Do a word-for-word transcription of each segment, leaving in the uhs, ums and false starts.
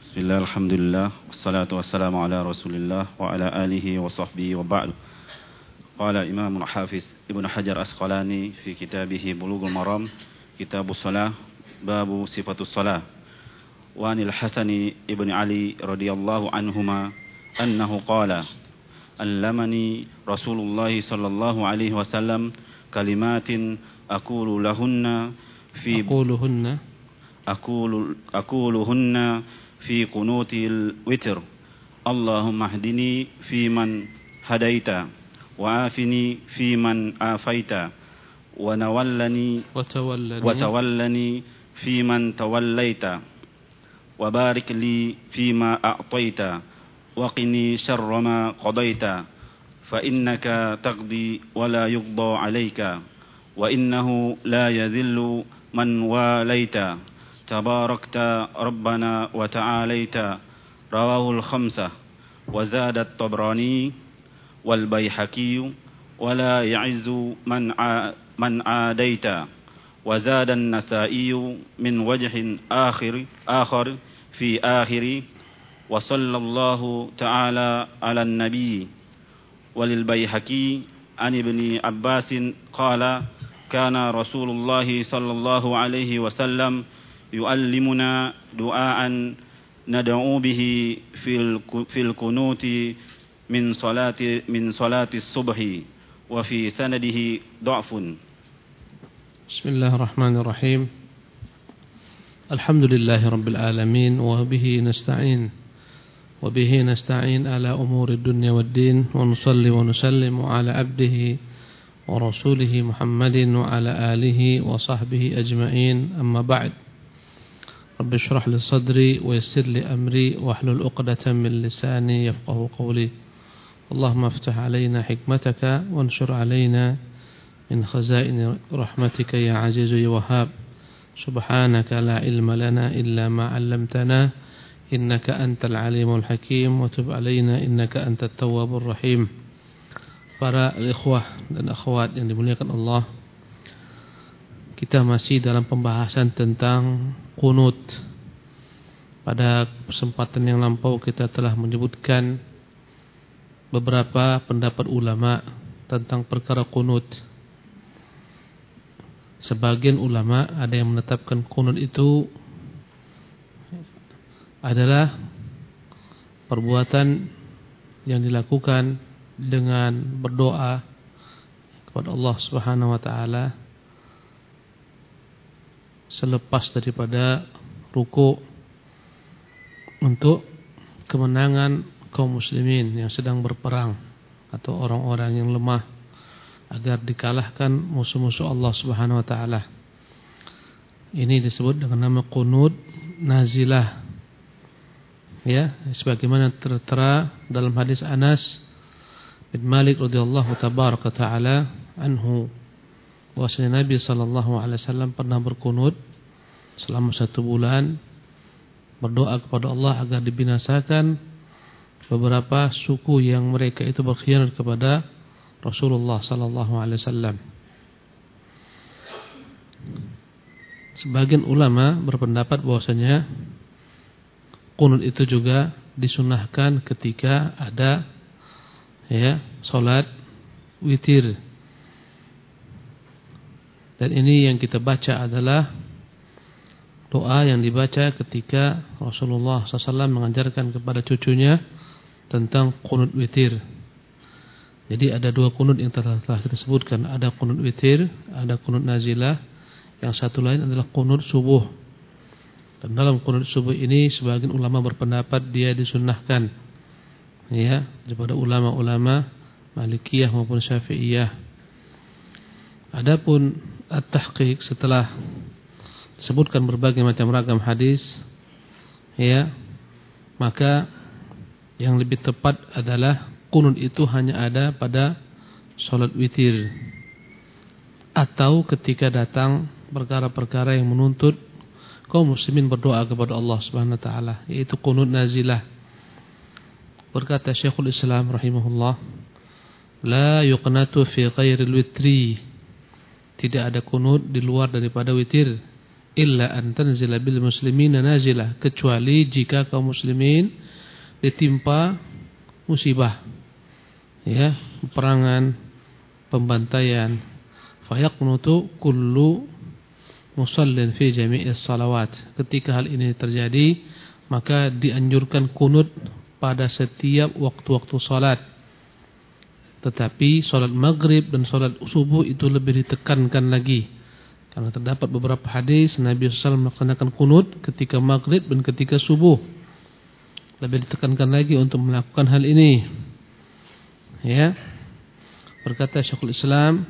Bismillah, alhamdulillah, wassalatu wassalamu ala rasulillah wa ala alihi wa sahbihi wa ba'du. Qala Imam Al-Hafiz Ibn Hajar Asqalani fi kitabih Bulughul Maram, Kitabus Shalah, babu sifatus shalah. Wa anil Hasani ibn Ali radhiyallahu anhuma annahu qala allamani Rasulullah sallallahu alaihi wasallam kalimatin aqulu lahunna fi aquluhunna aqulu aquluhunna fi qunutil witr. Allahumma hdini fi man hadaita wa afini fi man afaita wa nawallani wa tawallani wa tawallani fi man tawallaita wa barik li fi ma a'taita wa qini sharra ma qadaita fa innaka taqdi wa la yuqda alayka wa innahu la yadhillu man walaita tabarakta rabbana wa ta'alaita. Rawahul khamsah wa zada at-Tabrani wal Baihaqi wa la ya'izzu man man adaita wa zada an-Nasa'i min wajhin akhir akhar fi akhiri wa sallallahu ta'ala ala an-nabi. Walil Baihaqi an ibni Abbas qala kana Rasulullah sallallahu alaihi wasallam yu'allimuna du'aan nad'u bihi fil fil kunuti min salati min salati subhi wa fi sanadihi dha'fun. Bismillahirrahmanirrahim. Alhamdulillahi rabbil alamin wa bihi nasta'in wa bihi nasta'in ala umuri dunya waddin wa nusalli wa nusallimu ala abdihi wa rasulihi Muhammadin wa ala alihi wa sahbihi ajma'in. Amma ba'd. Rabbi shrah li sadri wa yassir li amri wa hlul 'uqdatam min lisani yafqahu qawli. Allahumma iftah 'alaina hikmataka wanshur 'alaina min khazaini rahmatika ya 'azizu ya wahhab. Subhanaka la ilma lana illa ma 'allamtana innaka antal 'alimul hakim wa tub 'alaina innaka antat tawwabur rahim. Para ikhwah dan akhwat yang dimuliakan Allah, kita masih dalam pembahasan tentang qunut. Pada kesempatan yang lampau kita telah menyebutkan beberapa pendapat ulama tentang perkara qunut. Sebagian ulama ada yang menetapkan qunut itu adalah perbuatan yang dilakukan dengan berdoa kepada Allah Subhanahu wa taala selepas daripada ruku' untuk kemenangan kaum muslimin yang sedang berperang atau orang-orang yang lemah agar dikalahkan musuh-musuh Allah Subhanahu wa taala. Ini disebut dengan nama qunut nazilah. Ya, sebagaimana tertera dalam hadis Anas bin Malik radhiyallahu tabaraka taala anhu, bahwasanya Nabi sallallahu alaihi wasallam pernah berqunut selama satu bulan berdoa kepada Allah agar dibinasakan beberapa suku yang mereka itu berkhianat kepada Rasulullah sallallahu alaihi wasallam. Sebagian ulama berpendapat bahwasanya qunut itu juga disunahkan ketika ada ya salat witir. Dan ini yang kita baca adalah doa yang dibaca ketika Rasulullah sallallahu alaihi wasallam mengajarkan kepada cucunya tentang qunut witir. Jadi ada dua qunut yang telah, telah kita sebutkan. Ada qunut witir, ada qunut nazilah. Yang satu lain adalah qunut subuh. Dan dalam qunut subuh ini sebagian ulama berpendapat dia disunnahkan, ya, daripada ulama-ulama Malikiyah maupun Syafi'iyah. Adapun at-tahqiq setelah disebutkan berbagai macam ragam hadis, ya, maka yang lebih tepat adalah qunut itu hanya ada pada salat witir atau ketika datang perkara-perkara yang menuntut kaum muslimin berdoa kepada Allah Subhanahu wa taala, yaitu qunut nazilah. Berkata Syekhul Islam rahimahullah, la yuqnatu fi ghairil witri. Tidak ada qunut di luar daripada witir. illa an tanzila bil muslimina nazilah, kecuali jika kaum muslimin ditimpa musibah, ya, peperangan, pembantaian, fayaqnutu kullu musallin fi jami'is salawat. Ketika hal ini terjadi, maka dianjurkan kunut pada setiap waktu-waktu salat. Tetapi salat maghrib dan salat subuh itu lebih ditekankan lagi, karena terdapat beberapa hadis Nabi shallallahu alaihi wasallam melaksanakan kunut ketika maghrib dan ketika subuh. Lebih ditekankan lagi untuk melakukan hal ini. Ya, berkata Syekhul Islam,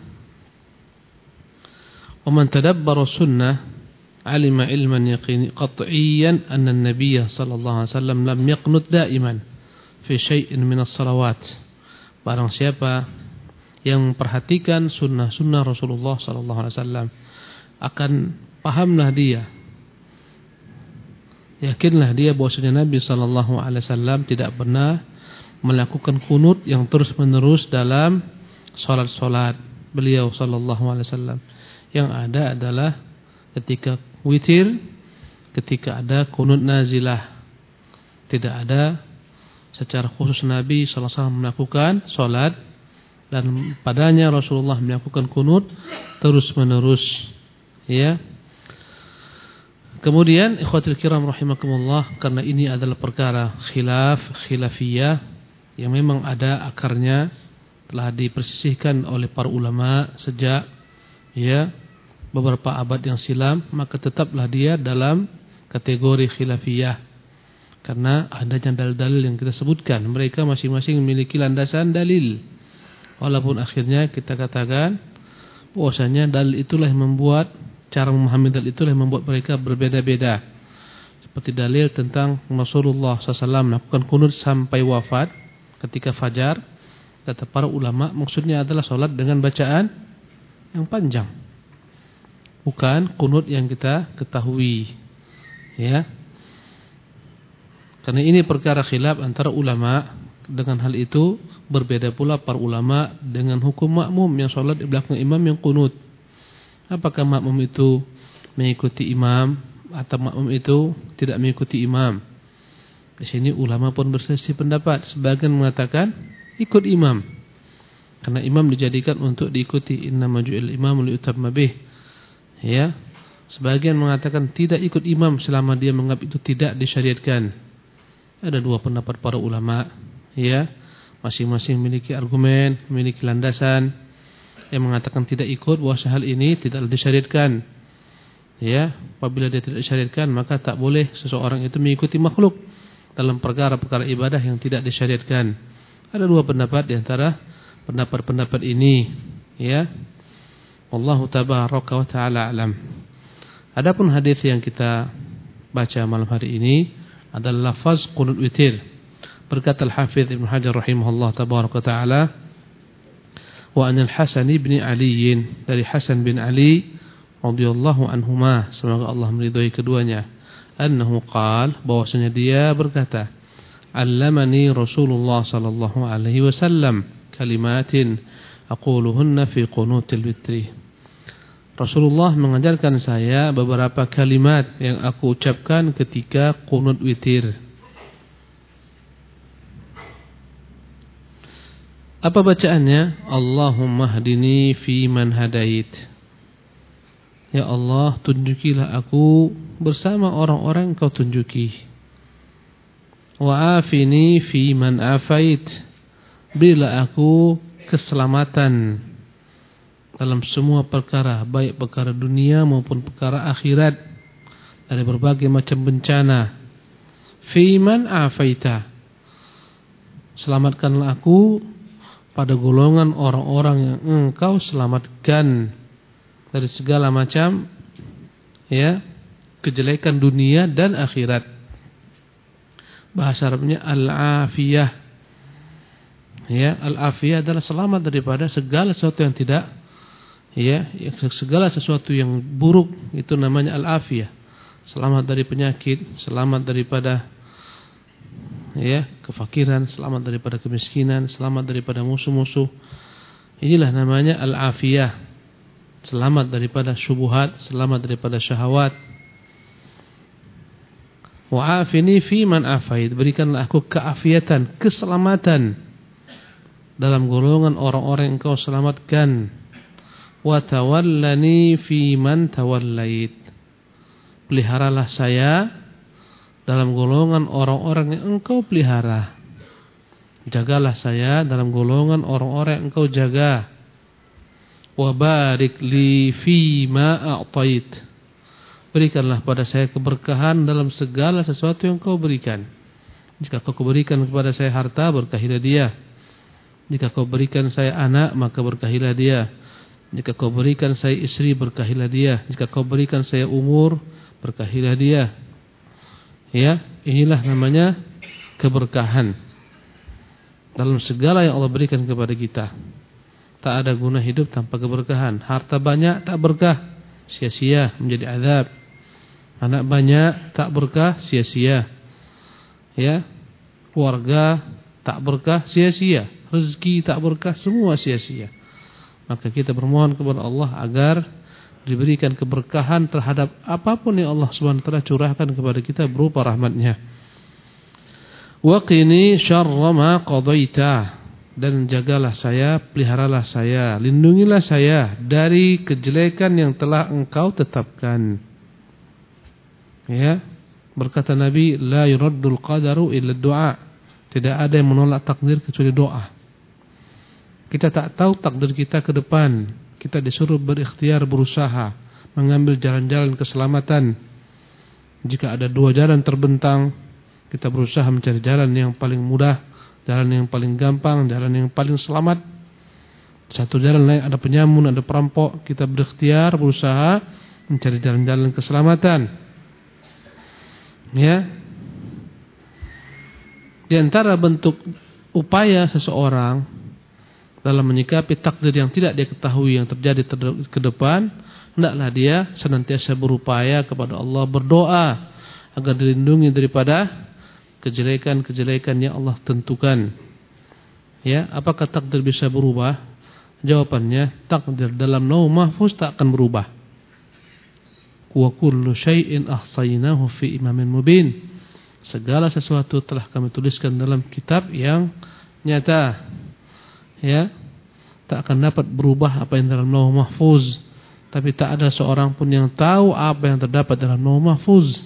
"Wa man tadabbara sunnah, alima ilman yaqini qat'iyan anna an-nabiy sallallahu alaihi wasallam lam yaqnut da'iman fi syai'in min as-salawat." Barang siapa yang memperhatikan sunnah-sunnah Rasulullah sallallahu alaihi wasallam, akan pahamlah dia, yakinlah dia bahwasanya Nabi sallallahu alaihi wasallam tidak pernah melakukan kunut yang terus-menerus dalam salat-salat beliau sallallahu alaihi wasallam. Yang ada adalah ketika witir, ketika ada kunut nazilah. Tidak ada secara khusus Nabi sallallahu alaihi wasallam melakukan salat dan padanya Rasulullah melakukan kunut terus-menerus, ya. Kemudian ikhwatul kiram rahimakumullah, karena ini adalah perkara khilaf khilafiyah yang memang ada akarnya, telah dipersisihkan oleh para ulama sejak, ya, beberapa abad yang silam, maka tetaplah dia dalam kategori khilafiyah. Karena adanya dalil-dalil yang kita sebutkan, mereka masing-masing memiliki landasan dalil. Walaupun akhirnya kita katakan bahwasanya dalil itulah yang membuat, cara memahami dalil itulah yang membuat mereka berbeda-beda. Seperti dalil tentang Rasulullah sallallahu alaihi wasallam melakukan kunut sampai wafat ketika fajar. Kata para ulama, maksudnya adalah salat dengan bacaan yang panjang, bukan kunut yang kita ketahui, ya. Karena ini perkara khilaf antara ulama. Dengan hal itu berbeda pula para ulama dengan hukum makmum yang salat di belakang imam yang kunut. Apakah makmum itu mengikuti imam atau makmum itu tidak mengikuti imam? Di sini ulama pun berselisih pendapat. Sebagian mengatakan ikut imam, karena imam dijadikan untuk diikuti. Innama ju'il imamu liutamma bih. Ya. Sebagian mengatakan tidak ikut imam selama dia menganggap itu tidak disyariatkan. Ada dua pendapat para ulama, ya. Masing-masing memiliki argumen, memiliki landasan. Yang mengatakan tidak ikut, bahwa hal ini tidak disyariatkan. Ya, apabila dia tidak disyariatkan, maka tak boleh seseorang itu mengikuti makhluk dalam perkara-perkara ibadah yang tidak disyariatkan. Ada dua pendapat di antara pendapat-pendapat ini, ya. Wallahu tabaraka wa taala alam. Adapun hadis yang kita baca malam hari ini adalah lafaz qunut witir. Berkata Al-Hafidz Ibnu Hajar rahimahullah tabaraka wa taala, wa anil Hasan bin Ali, dari Hasan bin Ali radhiyallahu anhuma, semoga Allah meridhai keduanya, annahu qala, bahwasanya dia berkata, allamani Rasulullah sallallahu alaihi wasallam kalimatin aquluhunna fi qunutil witri. Rasulullah mengajarkan saya beberapa kalimat yang aku ucapkan ketika qunut witir. Apa bacaannya? Allahumma hdini fi man hadait. Ya Allah, tunjukilah aku bersama orang-orang yang kau tunjuki. Wa afini fi man afait. Berilah aku keselamatan dalam semua perkara, baik perkara dunia maupun perkara akhirat, dari berbagai macam bencana. Fi man afaita. Selamatkanlah aku pada golongan orang-orang yang engkau selamatkan dari segala macam, ya, kejelekan dunia dan akhirat. Bahasa Arabnya al-afiyah. Ya, al-afiyah adalah selamat daripada segala sesuatu yang tidak, ya, segala sesuatu yang buruk, itu namanya al-afiyah. Selamat dari penyakit, selamat daripada, ya, kefakiran, selamat daripada kemiskinan, selamat daripada musuh-musuh. Inilah namanya al-afiyah. Selamat daripada syubhat, selamat daripada syahwat. Wa'afini fi man afait, berikanlah aku keafiatan, keselamatan dalam golongan orang-orang yang Engkau selamatkan. Wa tawallani fi man tawallait, peliharalah saya dalam golongan orang-orang yang Engkau pelihara. Jagalah saya dalam golongan orang-orang yang Engkau jaga. Wa barik li fi ma a'tait, berikanlah pada saya keberkahan dalam segala sesuatu yang Kau berikan. Jika Kau berikan kepada saya harta, berkahilah dia. Jika Kau berikan saya anak, maka berkahilah dia. Jika Kau berikan saya istri, berkahilah dia. Jika Kau berikan saya umur, berkahilah dia. Ya, inilah namanya keberkahan dalam segala yang Allah berikan kepada kita. Tak ada guna hidup tanpa keberkahan. Harta banyak tak berkah, sia-sia, menjadi azab. Anak banyak tak berkah, sia-sia. Ya, keluarga tak berkah, sia-sia. Rezeki tak berkah, semua sia-sia. Maka kita bermohon kepada Allah agar diberikan keberkahan terhadap apapun yang Allah subhanahu wa taala curahkan kepada kita berupa rahmat-Nya. Wa qini syarra ma qadaita, dan jagalah saya, peliharalah saya, lindungilah saya dari kejelekan yang telah Engkau tetapkan. Ya, berkata Nabi, la yuraddul qadaru illa du'a, tidak ada yang menolak takdir kecuali doa. Kita tak tahu takdir kita ke depan, kita disuruh berikhtiar, berusaha mengambil jalan-jalan keselamatan. Jika ada dua jalan terbentang, kita berusaha mencari jalan yang paling mudah, jalan yang paling gampang, jalan yang paling selamat. Satu jalan lain ada penyamun, ada perampok, kita berikhtiar, berusaha mencari jalan-jalan keselamatan. Ya, di antara bentuk upaya seseorang dalam menyikapi takdir yang tidak dia ketahui yang terjadi ke depan, hendaklah dia senantiasa berupaya kepada Allah, berdoa agar dilindungi daripada kejelekan-kejelekan yang Allah tentukan. Ya, apakah takdir bisa berubah? Jawabannya, takdir dalam Lauh Mahfuz tak akan berubah. Wa kullu syai'in ahsaynahu fi imamin mubin, segala sesuatu telah kami tuliskan dalam kitab yang nyata. Ya, tak akan dapat berubah apa yang dalam Lauh Mahfuz. Tapi tak ada seorang pun yang tahu apa yang terdapat dalam Lauh Mahfuz.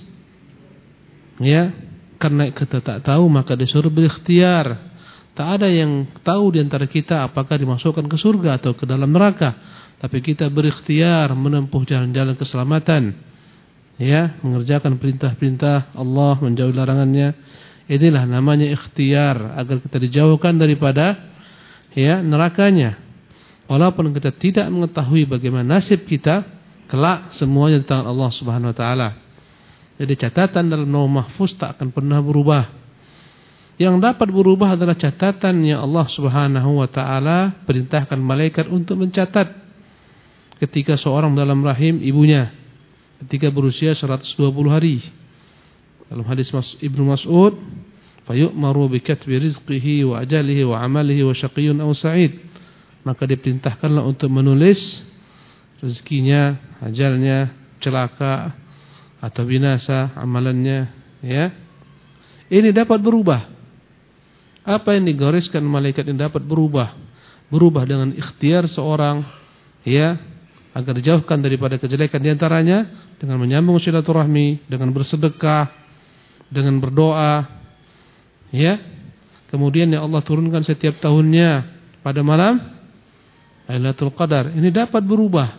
Ya, karena kita tak tahu maka disuruh berikhtiar. Tak ada yang tahu di antara kita apakah dimasukkan ke surga atau ke dalam neraka. Tapi kita berikhtiar menempuh jalan-jalan keselamatan. Ya, mengerjakan perintah-perintah Allah, menjauhi larangannya. Inilah namanya ikhtiar, agar kita dijauhkan daripada ya nerakanya. Walaupun kita tidak mengetahui bagaimana nasib kita kelak, semuanya di tangan Allah Subhanahu wa taala. Jadi catatan dalam Lauh Mahfuz tak akan pernah berubah. Yang dapat berubah adalah catatan yang Allah Subhanahu wa taala perintahkan malaikat untuk mencatat ketika seorang dalam rahim ibunya, ketika berusia seratus dua puluh hari. Dalam hadis Mas, Ibnu Mas'ud, fayu'maru bi katbi rizqihi wa ajalihi wa amalihi wa syaqiyyun aw sa'id. Maka diperintahkanlah untuk menulis rezekinya, ajalnya, celaka atau binasa, amalannya, ya. Ini dapat berubah. Apa yang digariskan malaikat ini dapat berubah. Berubah dengan ikhtiar seorang, ya, agar dijauhkan daripada kejelekan, di antaranya dengan menyambung silaturahmi, dengan bersedekah, dengan berdoa, ya. Kemudian yang Allah turunkan setiap tahunnya pada malam Lailatul Qadar, ini dapat berubah,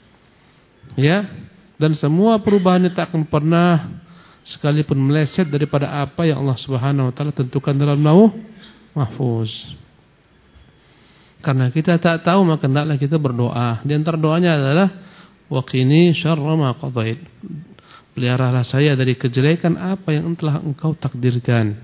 ya. Dan semua perubahannya tak akan pernah sekalipun meleset daripada apa yang Allah Subhanahu wa taala tentukan dalam Lauh Mahfuz. Karena kita tak tahu, maka hendaklah kita berdoa. Di antara doanya adalah waqini syarra ma qadait, peliharalah saya dari kejelekan apa yang telah Engkau takdirkan.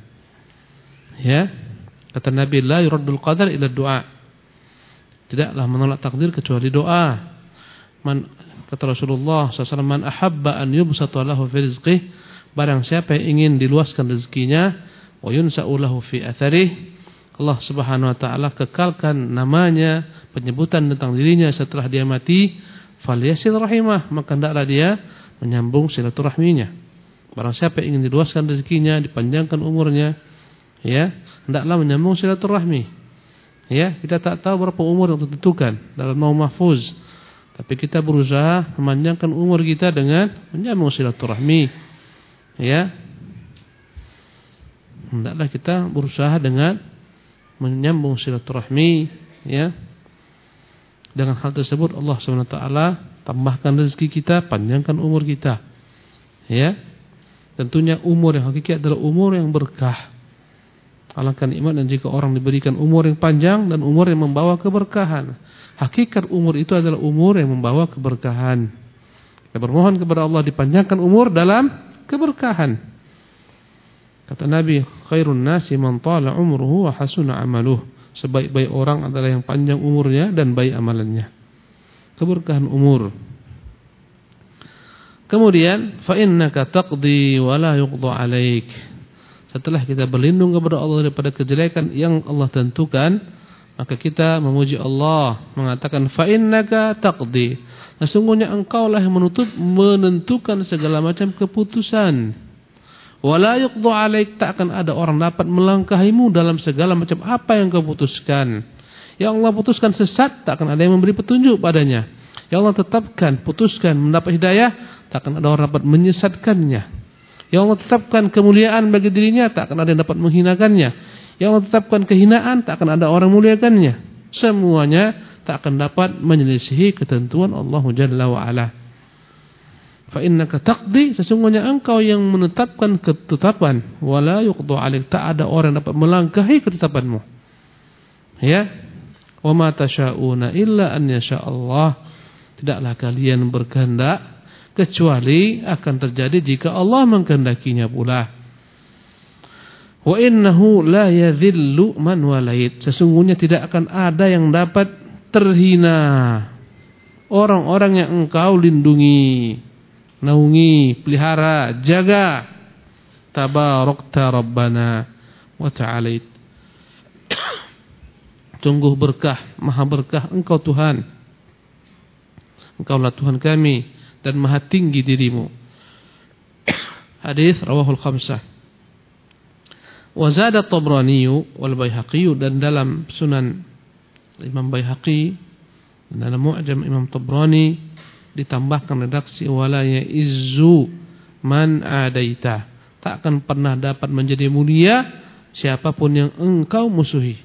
Ya, kata Nabi, la yuraddul qadar illa du'a, tidaklah menolak takdir kecuali doa. Man, kata Rasulullah sallallahu alaihi wasallam, man ahabba an yubsata lahu fi rizqihi, barang siapa yang ingin diluaskan rezekinya, wa yunsa'u lahu fi atharihi, Allah Subhanahu wa taala kekalkan namanya, penyebutan tentang dirinya setelah dia mati, falyasil rahimah, maka hendaklah dia menyambung silaturahminya. Barang siapa yang ingin diluaskan rezekinya, dipanjangkan umurnya, ya, hendaklah menyambung silaturahmi. Ya, kita tak tahu berapa umur yang ditentukan dalam Lauh Mahfuz. Tapi kita berusaha memanjangkan umur kita dengan menyambung silaturahmi. Ya. Hendaklah kita berusaha dengan menyambung silaturahmi, ya. Dengan hal tersebut Allah Subhanahu wa taala tambahkan rezeki kita, panjangkan umur kita. Ya. Tentunya umur yang hakiki adalah umur yang berkah. Alangkah nikmatnya jika orang diberikan umur yang panjang dan umur yang membawa keberkahan. Hakikat umur itu adalah umur yang membawa keberkahan. Kita bermohon kepada Allah dipanjangkan umur dalam keberkahan. Kata Nabi, khairun nasi man tala umruhu wa hasuna amaluh. Sebaik-baik orang adalah yang panjang umurnya dan baik amalannya. Keberkahan umur. Kemudian, fa innaka taqdi wa la yuqda 'alaik. Setelah kita berlindung kepada Allah daripada kejelekan yang Allah tentukan, maka kita memuji Allah, mengatakan fa innaka taqdi. Sesungguhnya engkau lah yang menutup menentukan segala macam keputusan. Wa la yuqda 'alaik, tak akan ada orang dapat melangkahimu dalam segala macam apa yang kau putuskan. Yang Allah putuskan sesat, tak akan ada yang memberi petunjuk padanya. Yang Allah tetapkan, putuskan mendapat hidayah, tak akan ada orang dapat menyesatkannya. Yang Allah tetapkan kemuliaan bagi dirinya, tak akan ada yang dapat menghinakannya. Yang Allah tetapkan kehinaan, tak akan ada orang muliakannya. Semuanya tak akan dapat menyelisihi ketentuan Allah Jalla wa Ala. Fa innaka taqdi, sesungguhnya engkau yang menetapkan ketetapan, wala yuqda 'alaik, tak ada orang yang dapat melangkahi ketetapanmu. Ya. Wa ma tasyauna illa an yasha Allah. Tidaklah kalian berkehendak kecuali akan terjadi jika Allah mengkehendakinya pula. Wa innahu la yadhillu man walait. Sesungguhnya tidak akan ada yang dapat terhina orang-orang yang engkau lindungi, naungi, pelihara, jaga. Tabarakta Rabbana wa ta'alait. Sungguh berkah, maha berkah engkau Tuhan. Engkaulah Tuhan kami dan maha tinggi dirimu. Hadis rawahul khamsah. Wa zada Tabrani wal Baihaqi, dan dalam Sunan Imam Baihaqi dan dalam Mu'jam Imam Tabrani ditambahkan redaksi wala ya'izzu man adaita. Tak akan pernah dapat menjadi mulia siapapun yang engkau musuhi.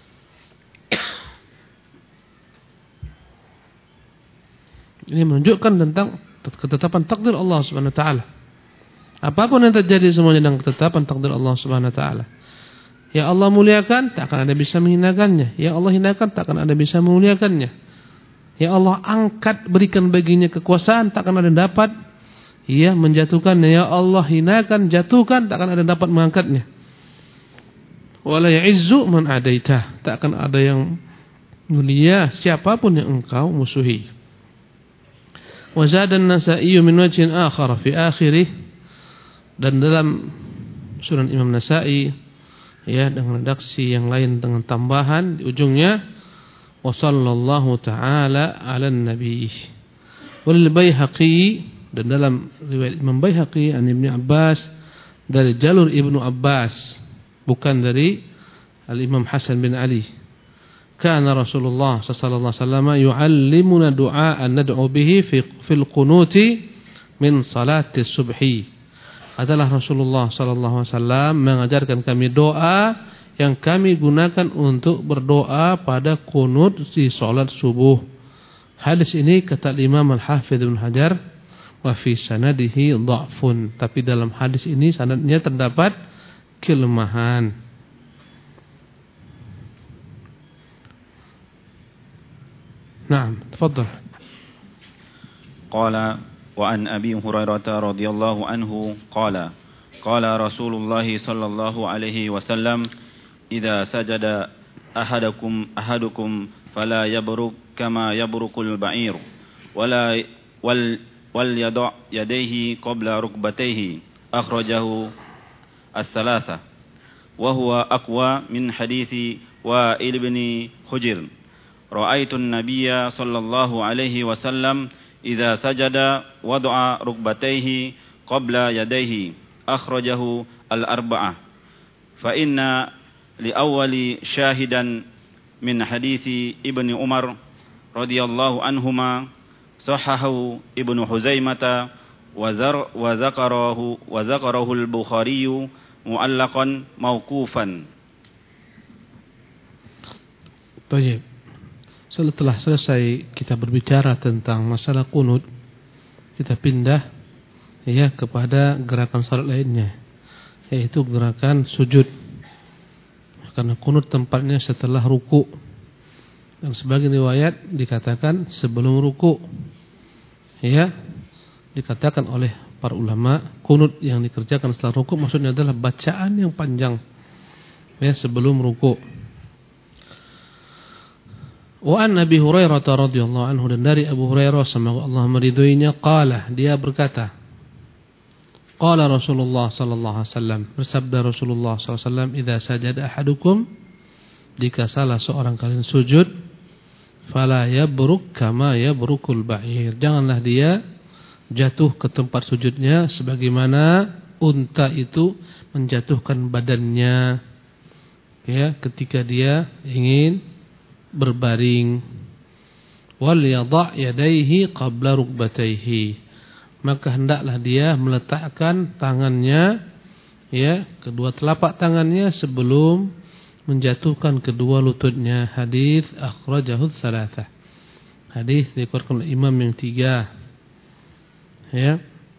Ini menunjukkan tentang ketetapan takdir Allah Subhanahu wa taala. Apapun yang terjadi semuanya dengan ketetapan takdir Allah Subhanahu wa taala. Ya Allah muliakan, tak akan ada bisa menghinakannya. Ya Allah hinakan, tak akan ada bisa memuliakannya. Ya Allah angkat, berikan baginya kekuasaan, tak akan ada yang dapat ya menjatuhkannya. Ya Allah hinakan, jatuhkan, tak akan ada yang dapat mengangkatnya. Wala ya'izzu man adaita, tak akan ada yang mulia siapapun yang engkau musuhi. Wa zada an-Nasa'i min wajhin akhar fi akhirih, dan dalam Sunan Imam Nasa'i ya dengan redaksi yang lain dengan tambahan di ujungnya wa sallallahu ta'ala 'alan nabiy. Wal Baihaqi, dan dalam riwayat Imam Baihaqi an Ibnu Abbas dari jalur Ibnu Abbas, bukan dari Al-Imam Hasan bin Ali. Kana Rasulullah sallallahu alaihi wasallam yu'allimuna du'aan nad'u bihi fi fil qunuti min salati subhi. Adalah Rasulullah sallallahu alaihi wasallam mengajarkan kami doa yang kami gunakan untuk berdoa pada qunut di salat subuh. Hadis ini kata Imam Al-Hafidz Ibnu Hajar wa fi sanadihi dha'fun, tapi dalam hadis ini sanadnya terdapat kelemahan. نعم تفضل. قال وعن أبي هريرة رضي الله عنه قال قال رسول الله صلى الله عليه وسلم إذا سجد أحدكم أحدكم فلا يبرك كما يبرك البعير ولا ول وليضع يديه قبل ركبتيه أخرجه الثلاثة وهو أقوى من حديث وائل بن حجر رأيت النبي صلى الله عليه وسلم إذا سجد وضع ركبتيه قبل يديه akhrajahu al-arba'ah. Fa inna li awwali syahidan min hadithi Ibnu Umar radhiyallahu anhuma sahahahu Ibnu Huzaimah wa dzakarahu wa dzakarahu al-Bukhari mu'allaqan mauqufan. Baik. Setelah selesai kita berbicara tentang masalah qunut, kita pindah ya kepada gerakan salat lainnya, yaitu gerakan sujud. Karena qunut tempatnya setelah ruku. Dan sebagian riwayat dikatakan sebelum ruku. Ya, dikatakan oleh para ulama, qunut yang dikerjakan setelah ruku maksudnya adalah bacaan yang panjang ya sebelum ruku. Wa an Abi Hurairah radhiyallahu anhu, dan dari Abu Hurairah semoga Allah meridhoinya, qala, dia berkata, qala Rasulullah sallallahu alaihi wasallam, bersabda Rasulullah sallallahu alaihi wasallam, idza sajada ahadukum, jika salah seorang kalian sujud, fala yabruk kama yabrukul ba'ir, janganlah dia jatuh ke tempat sujudnya sebagaimana unta itu menjatuhkan badannya ya ketika dia ingin berbaring. Wal yadha' yadayhi qabla rukbatayhi, maka hendaklah dia meletakkan tangannya ya kedua telapak tangannya sebelum menjatuhkan kedua lututnya. Hadis akhrajahu tsalatsah, hadis dikeluarkan oleh imam yang tiga ya.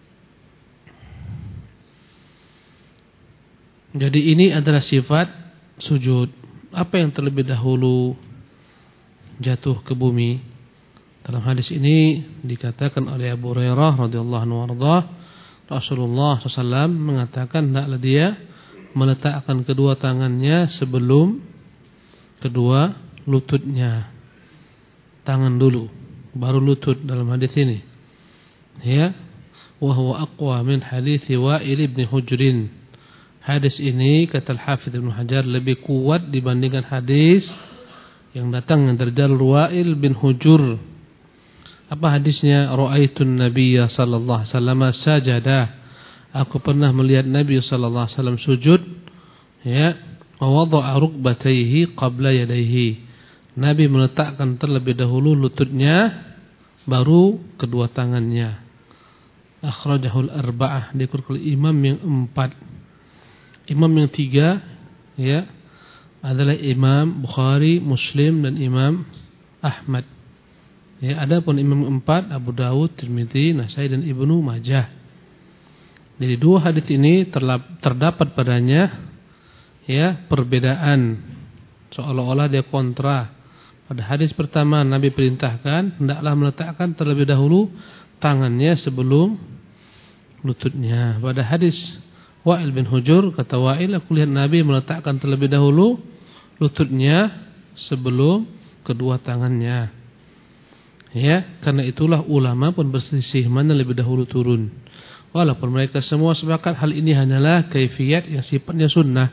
Jadi ini adalah sifat sujud. Apa yang terlebih dahulu jatuh ke bumi? Dalam hadis ini dikatakan oleh Abu Hurairah radhiyallahu anhu warḍah, Rasulullah shallallahu alaihi wasallam mengatakan hendaklah dia meletakkan kedua tangannya sebelum kedua lututnya. Tangan dulu baru lutut dalam hadis ini. Ya, wa huwa aqwa min hadits Wa'il bin Hujr. Hadis ini kata Al-Hafidz Ibnu Hajar lebih kuat dibandingkan hadis yang datang dari jalur Wa'il bin Hujr. Apa hadisnya? Ra'aitun Nabiyya sallallahu alaihi wasallam sajada, aku pernah melihat Nabi sallallahu alaihi wasallam sujud ya, wa wada'a rukbatayhi qabla yadayhi, Nabi meletakkan terlebih dahulu lututnya baru kedua tangannya. Akhrajahul arba'ah, dikeluarkan oleh imam yang empat. Imam yang tiga ya adalah Imam Bukhari, Muslim, dan Imam Ahmad. Ya, adapun imam empat Abu Dawud, Tirmidzi, Nasai, dan Ibnu Majah. Jadi dua hadis ini terdapat padanya ya perbedaan, seolah-olah dia kontra. Pada hadis pertama Nabi perintahkan hendaklah meletakkan terlebih dahulu tangannya sebelum lututnya. Pada hadis Wa'il bin Hujr, kata Wa'il, aku lihat Nabi meletakkan terlebih dahulu lututnya sebelum kedua tangannya. Ya, karena itulah ulama pun berselisih mana lebih dahulu turun. Walaupun mereka semua sepakat hal ini hanyalah kaifiyat yang sifatnya sunnah.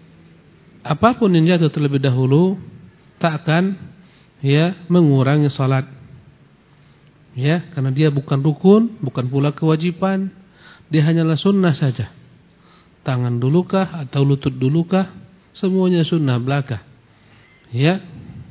Apapun yang jatuh terlebih dahulu tak akan ya mengurangi salat. Ya, karena dia bukan rukun, bukan pula kewajiban. Dia hanyalah sunnah saja. Tangan dulukah atau lutut dulukah, semuanya sunnah belaka. Ya.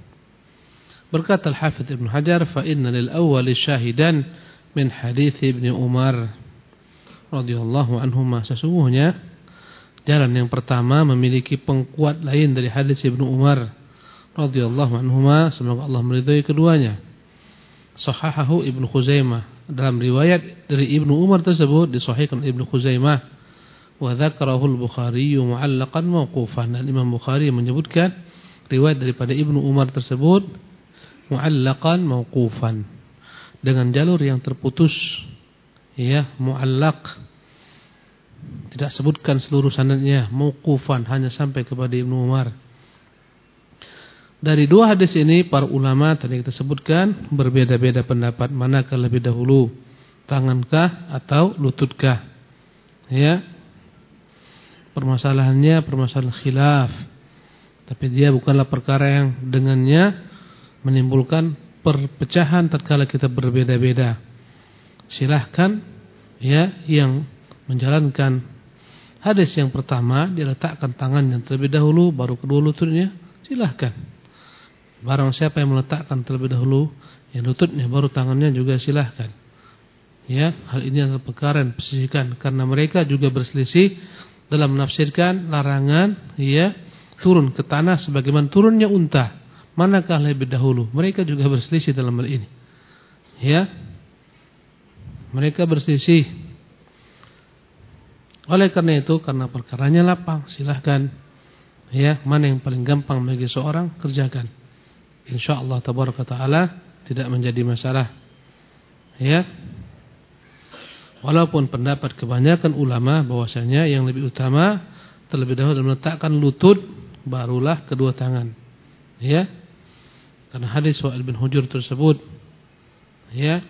Berkata Al-Hafidz Ibnu Hajar, fa inna lil awwali syahidan min hadits Ibnu Umar radhiyallahu anhuma, sesungguhnya jalan yang pertama memiliki pengkuat lain dari hadis Ibnu Umar radhiyallahu anhuma, semoga Allah meridhai keduanya. Sahahahu Ibnu Khuzaimah, dalam riwayat dari Ibnu Umar tersebut disahihkan Ibnu Khuzaimah. Wa dzakarahu al-Bukhari mu'allaqan mauqufan, dan Imam Bukhari menyebutkan riwayat daripada Ibnu Umar tersebut mu'allaqan mauqufan, dengan jalur yang terputus ya, mu'allaq, tidak sebutkan seluruh sanadnya, mauqufan, hanya sampai kepada Ibnu Umar. Dari dua hadis ini para ulama tadi kita sebutkan berbeda-beda pendapat, manakah lebih dahulu, tangankah atau lututkah. Ya, permasalahannya permasalahan khilaf, tapi dia bukanlah perkara yang dengannya menimbulkan perpecahan tatkala kita berbeda-beda. Silahkan ya yang menjalankan Hadis yang pertama, dia letakkan tangannya terlebih dahulu, baru kedua lututnya, silahkan. Barang siapa yang meletakkan terlebih dahulu yang lututnya baru tangannya juga silahkan. Ya, hal ini adalah perkara yang diperselisihkan karena mereka juga berselisih dalam menafsirkan larangan ya turun ke tanah sebagaimana turunnya unta. Manakah lebih dahulu? Mereka juga berselisih dalam hal ini. Ya. Mereka berselisih. Oleh karena itu, karena perkaranya lapang, silahkan ya, mana yang paling gampang bagi seorang kerjakan. Insyaallah tabaraka taala tidak menjadi masalah. Ya. Walaupun pendapat kebanyakan ulama bahwasanya yang lebih utama terlebih dahulu meletakkan lutut barulah kedua tangan. Ya. Karena hadis Wa'il bin Hujur tersebut ya.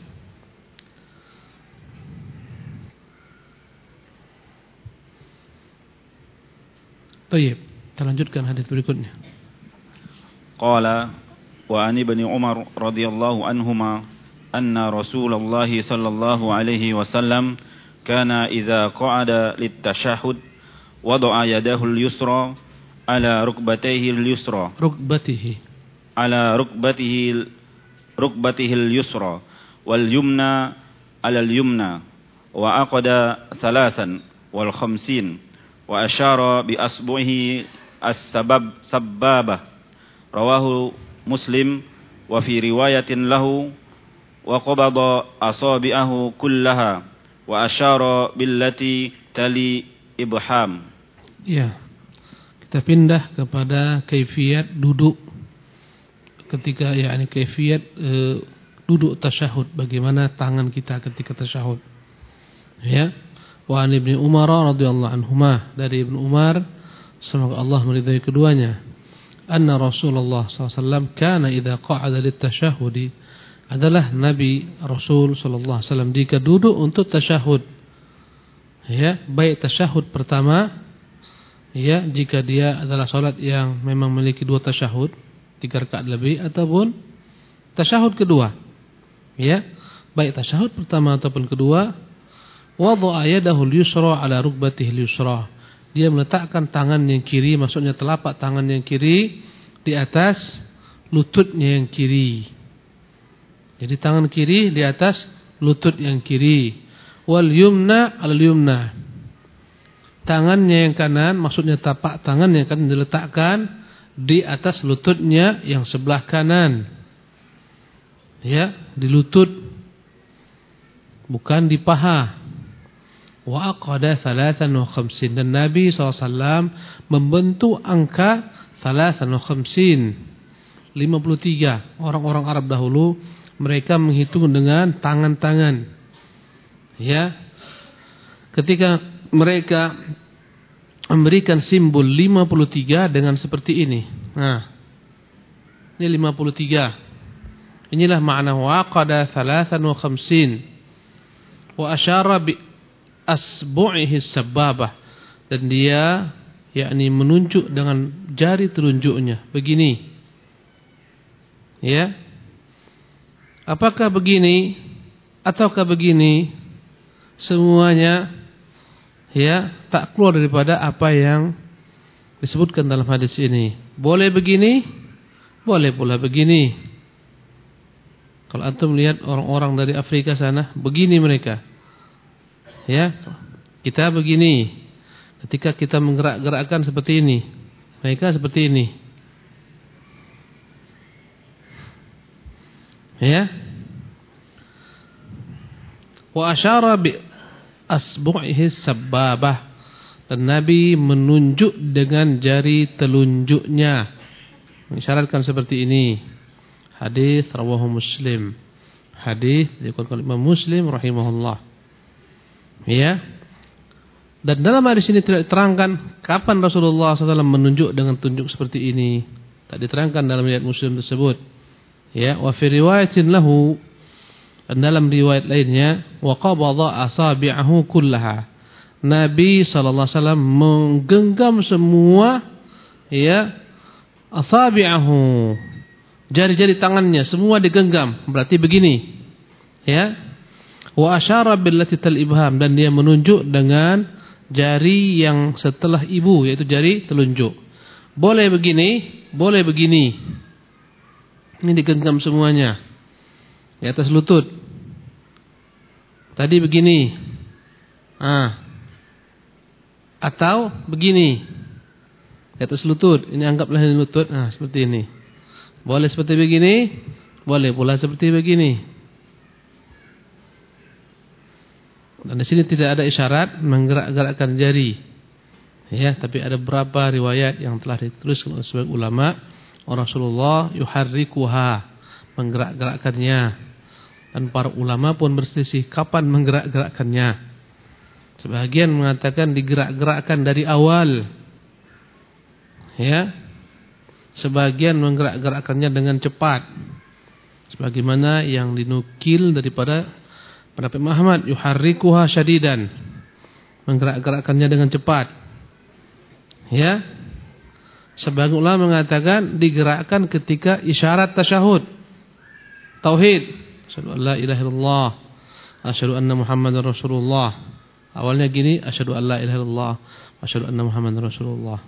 Baik, kita lanjutkan hadis berikutnya. Qala wa an ibni Umar radhiyallahu anhuma anna Rasulullah sallallahu alaihi wasallam kana idza qa'ada lit-tashahhud wada'a yadahu al-yusra ala rukbatayhi al-yusra rukbatihi ala rukbatihi rukbatihi al-yusra wal yumna ala al-yumna wa aqada thalathan wal khamsin wa asyara bi asbuhi as-sabab sabbabah rawahu Muslim wa fi riwayatin lahu wa qabada asabi'ahu kullaha wa asyara billati tali ibham. Ya. Kita pindah kepada kaifiyat duduk ketika yakni kaifiyat e, duduk tasyahud, bagaimana tangan kita ketika tasyahud. Ya. Wa an Ibnu Umar radhiyallahu anhuma, dari Ibnu Umar semoga Allah meridai keduanya, anna Rasulullah sallallahu alaihi wasallam kana idza qa'ada lit-tasyahhudi, adalah Nabi Rasul sallallahu alaihi wasallam jika duduk untuk tasyahud. Ya, baik tasyahud pertama ya, jika dia adalah salat yang memang memiliki dua tasyahud, tiga rakaat lebih, ataupun tasyahud kedua. Ya, baik tasyahud pertama ataupun kedua, wada'a yadahu al-yusra ala rukbatihi al-yusra. Dia meletakkan tangan yang kiri, maksudnya telapak tangan yang kiri di atas lututnya yang kiri. Jadi tangan kiri di atas lutut yang kiri. Wal yumna al yumna. Tangannya yang kanan, maksudnya tapak tangan yang kanan diletakkan di atas lututnya yang sebelah kanan. Ya, di lutut, bukan di paha. Wa aqada thalathan wa khamsin, dan Nabi sallallahu alaihi wasallam membentuk angka thalathan wa khamsin, lima puluh tiga. Orang-orang Arab dahulu mereka menghitung dengan tangan-tangan. Ya. Ketika mereka memberikan simbol lima puluh tiga dengan seperti ini. Nah. Ini lima puluh tiga. Inilah makna waqada thalathan wa khamsin. Wa asyara bi asbu'ihi sababah, dan dia yakni menunjuk dengan jari telunjuknya begini. Ya. Apakah begini ataukah begini? Semuanya ya tak keluar daripada apa yang disebutkan dalam hadis ini. Boleh begini, boleh pula begini. Kalau antum lihat orang-orang dari Afrika sana, begini mereka. Ya, kita begini. Ketika kita menggerak-gerakkan seperti ini, mereka seperti ini. Ya. Wa asyara bi asbu'ihi sababah, dan Nabi menunjuk dengan jari telunjuknya, mengisyaratkan seperti ini. Hadis rawahu Muslim. Hadis dikutip Imam Muslim rahimahullah. Ya. Dan dalam hadis ini tidak diterangkan kapan Rasulullah sallallahu alaihi wasallam menunjuk dengan tunjuk seperti ini. Tak diterangkan dalam riwayat Muslim tersebut. Ya, wa fi riwayatin lahu, dan dalam riwayat lainnya, wa qabadha asabi'ahu kullaha. Nabi sallallahu alaihi wasallam menggenggam semua ya asabi'ahu, jari-jari tangannya semua digenggam, berarti begini. Ya. Wa asyara billati tal ibham, dan dia menunjuk dengan jari yang setelah ibu, yaitu jari telunjuk. Boleh begini, boleh begini. Ini digenggam semuanya di atas lutut. Tadi begini. Ah. Atau begini. Di atas lutut. Ini anggaplah ini lutut. Ah, seperti ini. Boleh seperti begini, boleh pula seperti begini. Dan di sini tidak ada isyarat menggerak-gerakkan jari, ya. Tapi ada beberapa riwayat yang telah dituliskan oleh sebagian ulama, Rasulullah yuharrikuha, menggerak-gerakkannya. Dan para ulama pun berselisih kapan menggerak-gerakkannya. Sebagian mengatakan digerak-gerakkan dari awal, ya. Sebagian menggerak-gerakkannya dengan cepat, sebagaimana yang dinukil daripada pendapat Muhammad, yuharrikuha syadidan, menggerak-gerakkannya dengan cepat, ya. Sebagian ulama mengatakan digerakkan ketika isyarat tasyahud, tauhid, asyhadu an la ilaha illallah, asyhadu anna Muhammadar Rasulullah. Awalnya gini, asyhadu an la ilaha illallah, asyhadu anna Muhammadar Rasulullah.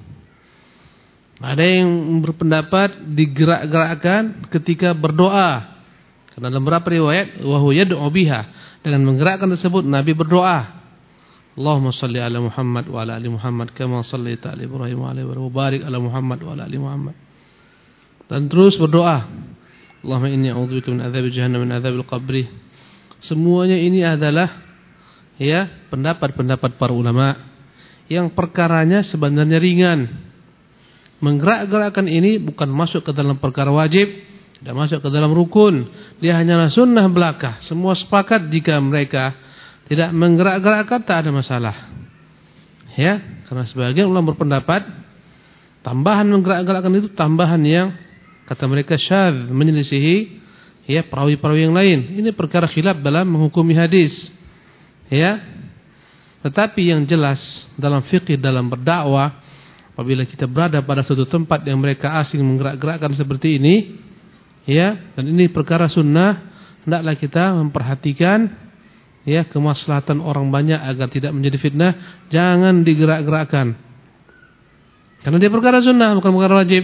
Ada yang berpendapat digerak-gerakkan ketika berdoa. Karena dalam beberapa riwayat wa huwa yad'u biha, dengan menggerakkan tersebut Nabi berdoa. Allahumma shalli ala Muhammad wa ala ali Muhammad kama shallaita ala Ibrahim wa ala Ibrahim wa barik ala Muhammad wa ala ali Muhammad. Dan terus berdoa, Allahumma inni a'udzubika min adzabi jahannam min adzabil qabri. Semuanya ini adalah, ya, pendapat-pendapat para ulama yang perkaranya sebenarnya ringan. Menggerak-gerakkan ini bukan masuk ke dalam perkara wajib, tidak masuk ke dalam rukun. Dia hanyalah sunnah belaka. Semua sepakat jika mereka tidak menggerak-gerakkan tak ada masalah. Ya, karena sebagian ulama berpendapat tambahan menggerak-gerakkan itu tambahan yang kata mereka syadz, menyelisihi, ya, perawi-perawi yang lain. Ini perkara khilaf dalam menghukumi hadis. Ya. Tetapi yang jelas dalam fikih, dalam berdakwah, apabila kita berada pada suatu tempat yang mereka asing menggerak-gerakkan seperti ini, ya, dan ini perkara sunnah, hendaklah kita memperhatikan, ya, kemaslahatan orang banyak agar tidak menjadi fitnah. Jangan digerak-gerakkan, karena dia perkara sunnah, bukan perkara wajib.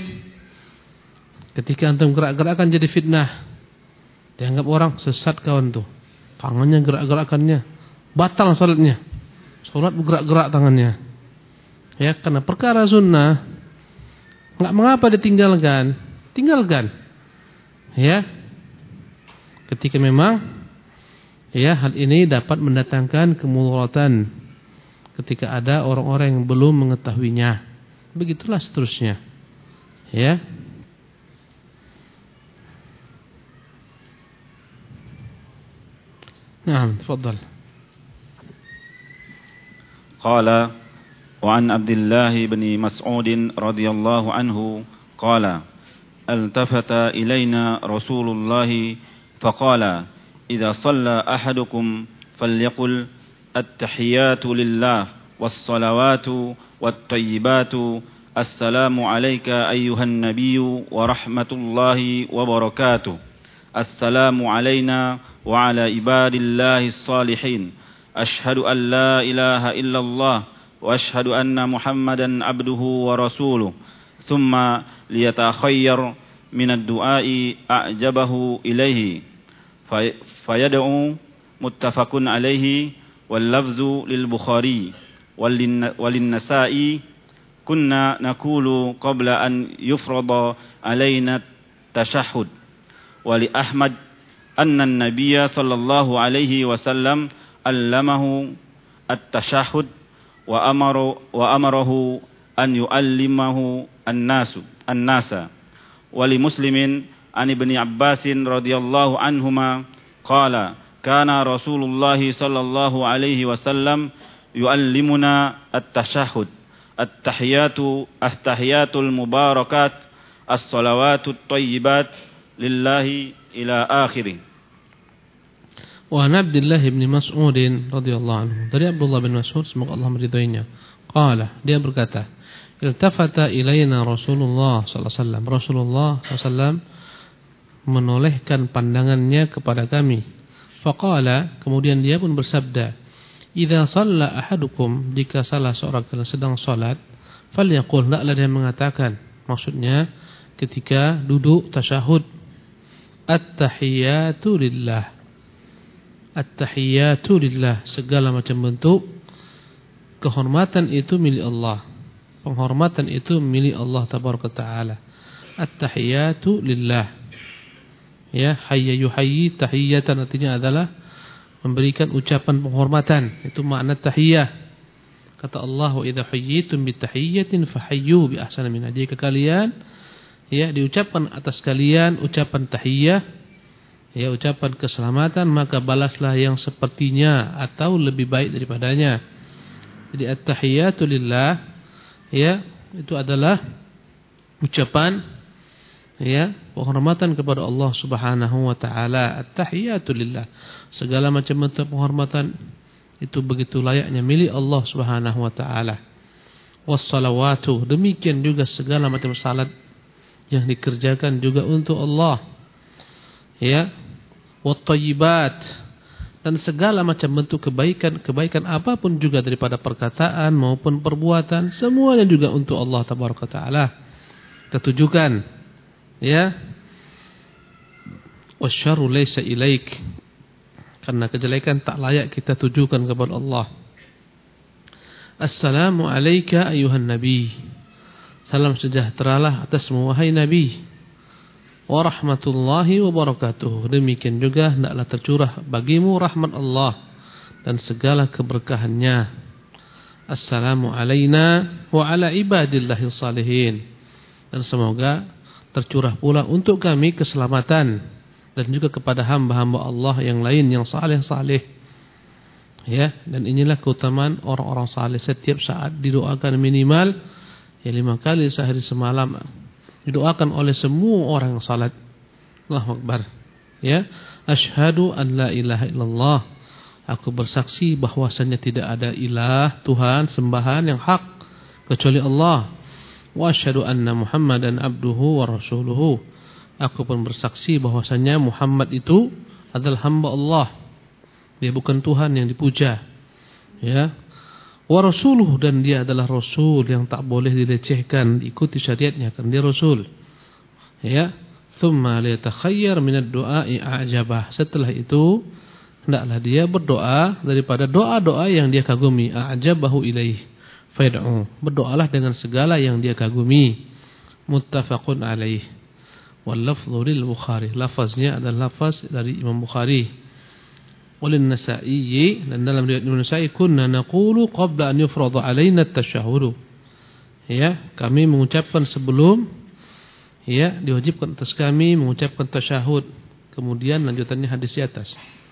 Ketika antum gerak-gerakkan jadi fitnah, dianggap orang sesat kawan tuh, tangannya gerak-gerakkannya, batal salatnya, salat bergerak-gerak tangannya. Ya, karena perkara sunnah enggak mengapa ditinggalkan, tinggalkan. Ya. Ketika memang, ya, hal ini dapat mendatangkan kemudaratan ketika ada orang-orang yang belum mengetahuinya. Begitulah seterusnya. Ya. Naam, tafadhal. Qala وعن عبد الله بن مسعود رضي الله عنه قال التفت إلينا رسول الله فقال إذا صلى أحدكم فليقل التحيات لله والصلوات والطيبات السلام عليك أيها النبي ورحمة الله وبركاته السلام علينا وعلى عباد الله الصالحين أشهد أن لا إله إلا الله وأشهد أن محمدا عبده ورسوله ثم ليتخير من الدعاء أعجبه إليه فيدعو متفق عليه واللفظ للبخاري وللنسائي كنا نقول قبل أن يفرض علينا التشهد ولأحمد أن النبي صلى الله عليه وسلم علمه التشهد وأمر وأمره أن يعلمه الناس الناس ولمسلم عن ابن عباس رضي الله عنهما قال كان رسول الله صلى الله عليه وسلم يعلمنا التشهد التحيات التحيات المباركات الصلوات الطيبات لله إلى آخره. Wa Abdullah bin Mas'ud radhiyallahu anhu, dari Abdullah bin Mas'ud semoga Allah meridainya, qala, dia berkata, iltafata ilaina Rasulullah sallallahu alaihi wasallam, Rasulullah sallallahu alaihi wasallam menolehkan pandangannya kepada kami. Faqala, kemudian dia pun bersabda, idza shalla ahadukum, jika salah seorang kalian sedang salat, falyaqul, hendaklah dia mengatakan, maksudnya ketika duduk tasyahud, at-tahiyatu lillah. At-tahiyatu lillah, segala macam bentuk kehormatan itu milik Allah. Penghormatan itu milik Allah tabaraka taala. At-tahiyatu lillah. Ya, hayya yuhayyi tahiyatan artinya adalah memberikan ucapan penghormatan. Itu makna tahiyah. Kata Allah, wa idza hayyitum bi tahiyyatin fahayyu bi ahsana minha. Jika kalian ya diucapkan atas kalian ucapan tahiyah, ya ucapan keselamatan, maka balaslah yang sepertinya atau lebih baik daripadanya. Jadi at-tahiyatu lillah, ya, itu adalah ucapan ya penghormatan kepada Allah Subhanahu wa taala. At-tahiyatu lillah, segala macam bentuk penghormatan itu begitu layaknya milik Allah Subhanahu wa taala. Was-salawatu, demikian juga segala macam salat yang dikerjakan juga untuk Allah. Ya, wat-thayyibat, dan segala macam bentuk kebaikan, kebaikan apapun juga daripada perkataan maupun perbuatan, semuanya juga untuk Allah tabaraka taala kita tujukan. Ya, wasyarru laysa ilaik, karena kejelekan tak layak kita tujukan kepada Allah. Assalamu alayka ayuhan nabi, salam sejahteralah atasmu wahai nabi. Wa rahmatullahi wa barakatuh, demikian juga hendaklah tercurah bagimu rahmat Allah dan segala keberkahannya. Assalamu alayna wa ala ibadillahi salihin, dan semoga tercurah pula untuk kami keselamatan dan juga kepada hamba-hamba Allah yang lain yang saleh-saleh. Ya, dan inilah keutamaan orang-orang saleh, setiap saat didoakan minimal ya lima kali sehari semalam, didoakan oleh semua orang yang salat. Allahu Akbar. Ya, asyhadu an la ilaha illallah, aku bersaksi bahwasanya tidak ada ilah, Tuhan sembahan yang hak kecuali Allah. Wa asyhadu anna Muhammadan abduhu wa rasuluhu, aku pun bersaksi bahwasanya Muhammad itu adalah hamba Allah, dia bukan Tuhan yang dipuja. Ya, wa rasuluhu, dan dia adalah rasul yang tak boleh dilecehkan, diikuti syariatnya kan dia rasul. Ya, thumma liyatakhayyar minad du'a'i a'jabah, setelah itu hendaklah dia berdoa daripada doa-doa yang dia kagumi. A'jabahu ilaih fad'u, berdoalah dengan segala yang dia kagumi. Muttafaqun alaih. Wal lafdhu lil Bukhari, lafaznya adalah lafaz dari Imam Bukhari. Walin Nasa'i, dan dalam riwayat Imam Nasa'i, kunna naqulu qabla an yufrada alaina at-tashahhud. Ya, kami mengucapkan sebelum ya diwajibkan atas kami mengucapkan tasyahud. Kemudian lanjutannya hadis di atas.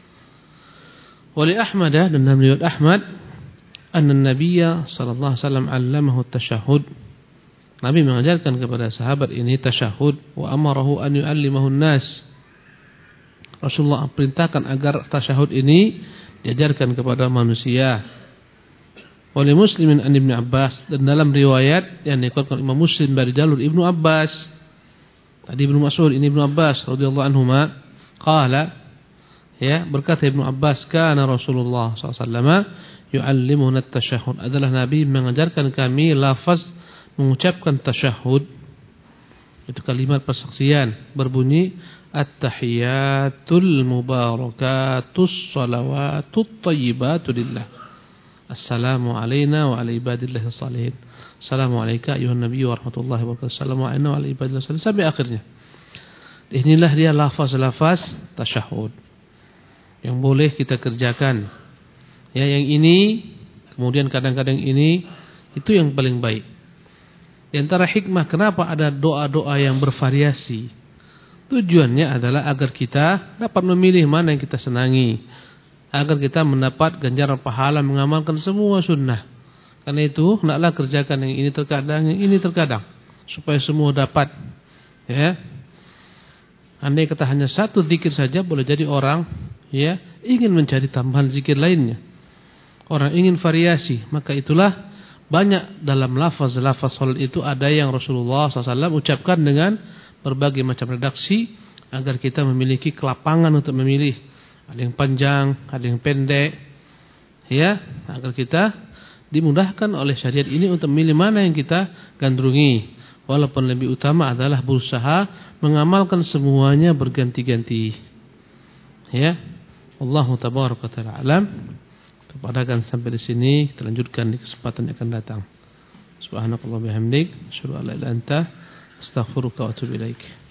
Wali Ahmad, dan dalam riwayat Ahmad, anna Nabiyya sallallahu alaihi wasallam 'allamahu at-tashahhud, Nabi mengajarkan kepada sahabat ini tasyahud. Wa amarahu an yu'allimahu an-nas, Rasulullah perintahkan agar tasyahud ini diajarkan kepada manusia. Wali Muslimin an Ibnu Abbas, dan dalam riwayat yang dikeluarkan Imam Muslim dari jalur Ibnu Abbas, tadi Ibnu Mas'ud, ini Ibnu Abbas radhiyallahu anhuma, qala, ya, berkata Ibnu Abbas, kana Rasulullah sallallahu alaihi wasallam yu'allimuna at-tashahhud, adalah Nabi mengajarkan kami lafaz mengucapkan tasyahud. Itu kalimat persaksian berbunyi at-tahiyatul mubarakatus salawatut thayyibatu lillah. Assalamu alayna wa ala ibadillahi salihin. Assalamu alayka ayuhan nabiy wa rahmatullahi wa barakatuh. Assalamu alayna wa ala ibadillahi salihin, sampai akhirnya. Inilah dia lafaz-lafaz tasyahud yang boleh kita kerjakan. Ya, yang ini kemudian kadang-kadang ini itu yang paling baik. Di antara hikmah kenapa ada doa-doa yang bervariasi, tujuannya adalah agar kita dapat memilih mana yang kita senangi, agar kita mendapat ganjaran pahala mengamalkan semua sunnah. Karena itu hendaklah kerjakan yang ini terkadang, yang ini terkadang, supaya semua dapat. Ya, andai kata hanya satu zikir saja, boleh jadi orang ya ingin mencari tambahan zikir lainnya. Orang ingin variasi, maka itulah banyak dalam lafaz-lafaz salat itu ada yang Rasulullah sallallahu alaihi wasallam ucapkan dengan berbagai macam redaksi agar kita memiliki kelapangan untuk memilih. Ada yang panjang, ada yang pendek, Ya, agar kita dimudahkan oleh syariat ini untuk memilih mana yang kita gandrungi. Walaupun lebih utama adalah berusaha mengamalkan semuanya berganti-ganti. Ya. Allahu tabaraka taala alam. Kita sampai di sini, kita lanjutkan di kesempatan yang akan datang. Subhanakallah bihamdik, asyhadu an la ilaha illa anta, astaghfiruka wa atubu ilaik.